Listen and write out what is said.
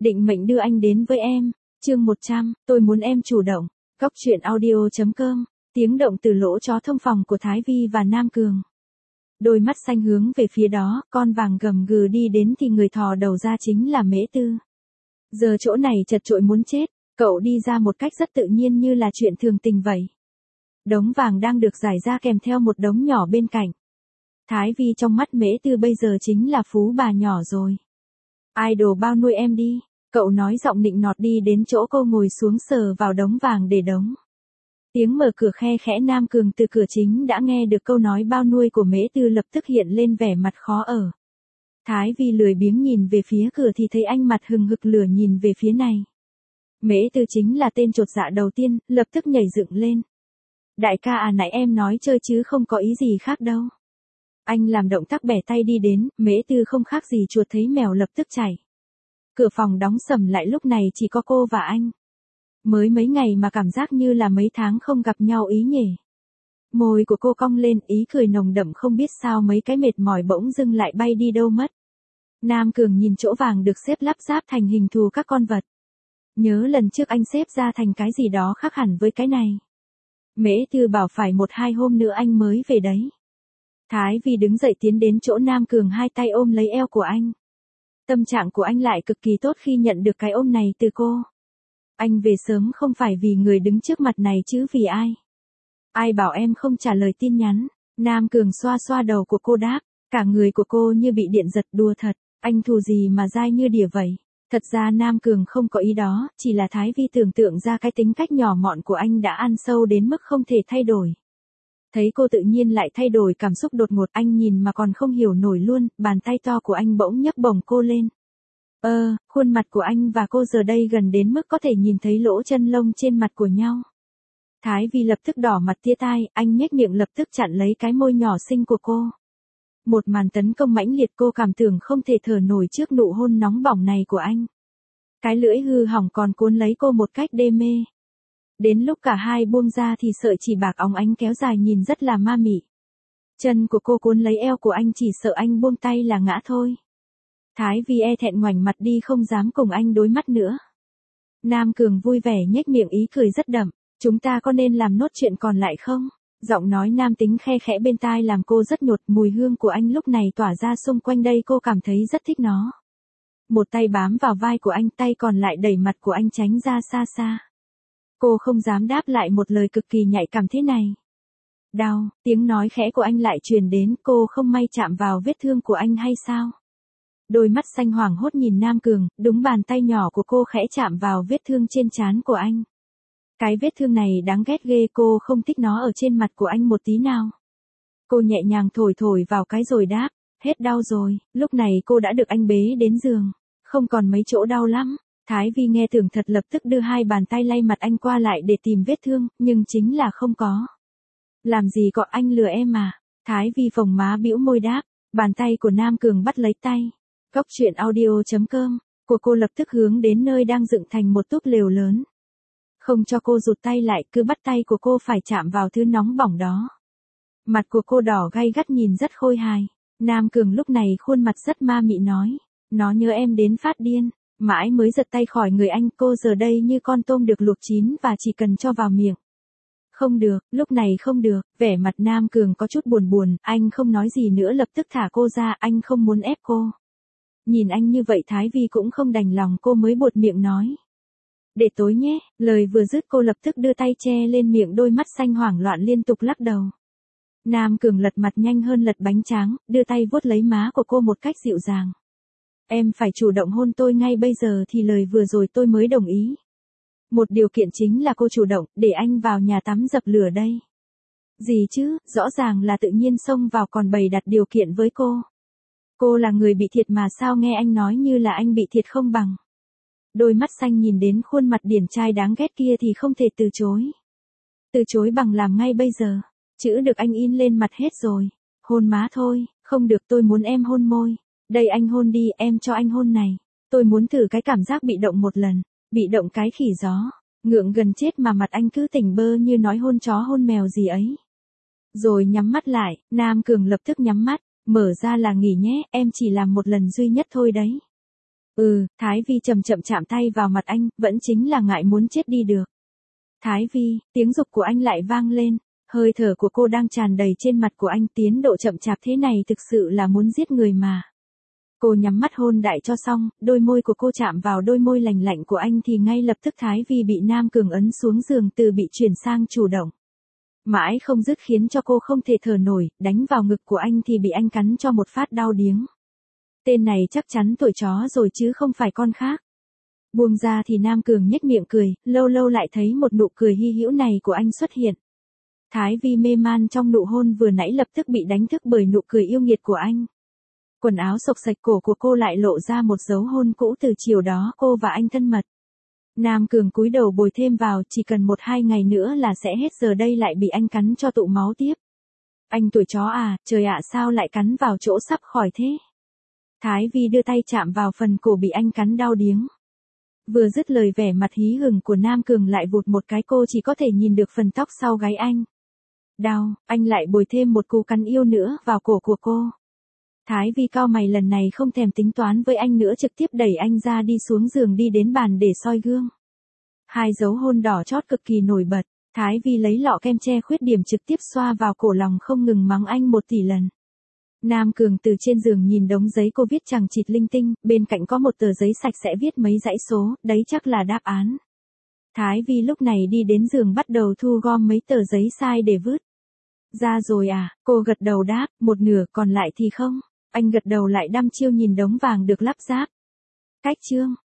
định mệnh đưa anh đến với em. Chương 100, tôi muốn em chủ động. Góc truyện audio.com. Tiếng động từ lỗ chó thông phòng của Thái Vi và Nam Cường. Đôi mắt xanh hướng về phía đó, con vàng gầm gừ đi đến thì người thò đầu ra chính là Mễ Tư. Giờ chỗ này chật chội muốn chết, cậu đi ra một cách rất tự nhiên như là chuyện thường tình vậy. Đống vàng đang được giải ra kèm theo một đống nhỏ bên cạnh. Thái Vi trong mắt Mễ Tư bây giờ chính là phú bà nhỏ rồi. Idol bao nuôi em đi, cậu nói giọng nịnh nọt đi đến chỗ cô ngồi xuống sờ vào đống vàng để đống. Tiếng mở cửa khe khẽ Nam Cường từ cửa chính đã nghe được câu nói bao nuôi của Mễ Tư lập tức hiện lên vẻ mặt khó ở. Thái Vi lười biếng nhìn về phía cửa thì thấy anh mặt hừng hực lửa nhìn về phía này. Mễ Tư chính là tên chột dạ đầu tiên, lập tức nhảy dựng lên. Đại ca à, nãy em nói chơi chứ không có ý gì khác đâu. Anh làm động tác bẻ tay đi đến, Mễ Tư không khác gì chuột thấy mèo lập tức chạy. Cửa phòng đóng sầm lại, lúc này chỉ có cô và anh. Mới mấy ngày mà cảm giác như là mấy tháng không gặp nhau ý nhỉ. Môi của cô cong lên, ý cười nồng đậm, không biết sao mấy cái mệt mỏi bỗng dưng lại bay đi đâu mất. Nam Cường nhìn chỗ vàng được xếp lắp ráp thành hình thù các con vật. Nhớ lần trước anh xếp ra thành cái gì đó khác hẳn với cái này. Mễ Tư bảo phải 1-2 hôm nữa anh mới về đấy. Thái Vi đứng dậy tiến đến chỗ Nam Cường, hai tay ôm lấy eo của anh. Tâm trạng của anh lại cực kỳ tốt khi nhận được cái ôm này từ cô. Anh về sớm không phải vì người đứng trước mặt này chứ vì ai. Ai bảo em không trả lời tin nhắn. Nam Cường xoa xoa đầu của cô đáp. Cả người của cô như bị điện giật, đùa thật. Anh thù gì mà dai như đỉa vậy. Thật ra Nam Cường không có ý đó, chỉ là Thái Vi tưởng tượng ra cái tính cách nhỏ mọn của anh đã ăn sâu đến mức không thể thay đổi. Thấy cô tự nhiên lại thay đổi cảm xúc đột ngột, anh nhìn mà còn không hiểu nổi luôn, bàn tay to của anh bỗng nhấc bổng cô lên. Khuôn mặt của anh và cô giờ đây gần đến mức có thể nhìn thấy lỗ chân lông trên mặt của nhau. Thái Vi lập tức đỏ mặt tia tai, anh nhếch miệng lập tức chặn lấy cái môi nhỏ xinh của cô. Một màn tấn công mãnh liệt, cô cảm tưởng không thể thở nổi trước nụ hôn nóng bỏng này của anh. Cái lưỡi hư hỏng còn cuốn lấy cô một cách đê mê. Đến lúc cả hai buông ra thì sợi chỉ bạc óng ánh kéo dài nhìn rất là ma mị. Chân của cô cuốn lấy eo của anh, chỉ sợ anh buông tay là ngã thôi. Thái Vi e thẹn ngoảnh mặt đi, không dám cùng anh đối mắt nữa. Nam Cường vui vẻ nhếch miệng, ý cười rất đậm. Chúng ta có nên làm nốt chuyện còn lại không? Giọng nói nam tính khe khẽ bên tai làm cô rất nhột, mùi hương của anh lúc này tỏa ra xung quanh đây, cô cảm thấy rất thích nó. Một tay bám vào vai của anh, tay còn lại đẩy mặt của anh tránh ra xa xa. Cô không dám đáp lại một lời cực kỳ nhạy cảm thế này. Đau, tiếng nói khẽ của anh lại truyền đến, cô không may chạm vào vết thương của anh hay sao? Đôi mắt xanh hoảng hốt nhìn Nam Cường, đúng bàn tay nhỏ của cô khẽ chạm vào vết thương trên trán của anh. Cái vết thương này đáng ghét ghê, cô không thích nó ở trên mặt của anh một tí nào. Cô nhẹ nhàng thổi thổi vào cái rồi đáp, hết đau rồi. Lúc này cô đã được anh bế đến giường, không còn mấy chỗ đau lắm. Thái Vi nghe tưởng thật, lập tức đưa hai bàn tay lay mặt anh qua lại để tìm vết thương, nhưng chính là không có. Làm gì có, anh lừa em à? Thái Vi phồng má bĩu môi đáp. Bàn tay của Nam Cường bắt lấy tay. Góc truyện audio.com của cô lập tức hướng đến nơi đang dựng thành một túp lều lớn. Không cho cô rụt tay lại, cứ bắt tay của cô phải chạm vào thứ nóng bỏng đó. Mặt của cô đỏ gay gắt nhìn rất khôi hài. Nam Cường lúc này khuôn mặt rất ma mị nói. Nó nhớ em đến phát điên. Mãi mới giật tay khỏi người anh, cô giờ đây như con tôm được luộc chín và chỉ cần cho vào miệng. Không được, lúc này không được, vẻ mặt Nam Cường có chút buồn buồn, anh không nói gì nữa lập tức thả cô ra, anh không muốn ép cô. Nhìn anh như vậy Thái Vi cũng không đành lòng, cô mới buột miệng nói. Để tối nhé, lời vừa dứt cô lập tức đưa tay che lên miệng, đôi mắt xanh hoảng loạn liên tục lắc đầu. Nam Cường lật mặt nhanh hơn lật bánh tráng, đưa tay vuốt lấy má của cô một cách dịu dàng. Em phải chủ động hôn tôi ngay bây giờ thì lời vừa rồi tôi mới đồng ý. Một điều kiện chính là cô chủ động, để anh vào nhà tắm dập lửa đây. Gì chứ, rõ ràng là tự nhiên xông vào còn bày đặt điều kiện với cô. Cô là người bị thiệt mà sao nghe anh nói như là anh bị thiệt không bằng. Đôi mắt xanh nhìn đến khuôn mặt điển trai đáng ghét kia thì không thể từ chối. Từ chối bằng làm ngay bây giờ. Chữ được anh in lên mặt hết rồi. Hôn má thôi, không được, tôi muốn em hôn môi. Đây anh hôn đi, em cho anh hôn này. Tôi muốn thử cái cảm giác bị động một lần. Bị động cái khỉ gió. Ngượng gần chết mà mặt anh cứ tỉnh bơ như nói hôn chó hôn mèo gì ấy. Rồi nhắm mắt lại, Nam Cường lập tức nhắm mắt. Mở ra là nghỉ nhé, em chỉ làm một lần duy nhất thôi đấy. Thái Vi chậm chậm chạm tay vào mặt anh, vẫn chính là ngại muốn chết đi được. Thái Vi, tiếng giục của anh lại vang lên, hơi thở của cô đang tràn đầy trên mặt của anh, tiến độ chậm chạp thế này thực sự là muốn giết người mà. Cô nhắm mắt hôn đại cho xong, đôi môi của cô chạm vào đôi môi lành lạnh của anh thì ngay lập tức Thái Vi bị Nam Cường ấn xuống giường từ bị chuyển sang chủ động. Mãi không dứt khiến cho cô không thể thở nổi, đánh vào ngực của anh thì bị anh cắn cho một phát đau điếng. Tên này chắc chắn tuổi chó rồi chứ không phải con khác. Buông ra thì Nam Cường nhếch miệng cười, lâu lâu lại thấy một nụ cười hy hữu này của anh xuất hiện. Thái Vi mê man trong nụ hôn vừa nãy lập tức bị đánh thức bởi nụ cười yêu nghiệt của anh. Quần áo xộc xạch cổ của cô lại lộ ra một dấu hôn cũ từ chiều đó cô và anh thân mật. Nam Cường cúi đầu bồi thêm vào, chỉ cần 1-2 ngày nữa là sẽ hết, giờ đây lại bị anh cắn cho tụ máu tiếp. Anh tuổi chó à, trời ạ, sao lại cắn vào chỗ sắp khỏi thế? Thái Vi đưa tay chạm vào phần cổ bị anh cắn đau điếng. Vừa dứt lời vẻ mặt hí hửng của Nam Cường lại vụt một cái, cô chỉ có thể nhìn được phần tóc sau gáy anh. Đau, anh lại bồi thêm một cú cắn yêu nữa vào cổ của cô. Thái Vi cau mày, lần này không thèm tính toán với anh nữa, trực tiếp đẩy anh ra đi xuống giường đi đến bàn để soi gương. 2 dấu hôn đỏ chót cực kỳ nổi bật, Thái Vi lấy lọ kem che khuyết điểm trực tiếp xoa vào cổ, lòng không ngừng mắng anh 1 tỷ lần. Nam Cường từ trên giường nhìn đống giấy cô viết chằng chịt linh tinh, bên cạnh có một tờ giấy sạch sẽ viết mấy dãy số, đấy chắc là đáp án. Thái Vi lúc này đi đến giường bắt đầu thu gom mấy tờ giấy sai để vứt. Ra rồi à, cô gật đầu đáp, một nửa, còn lại thì không. Anh gật đầu lại đăm chiêu nhìn đống vàng được lắp ráp. Cách chương.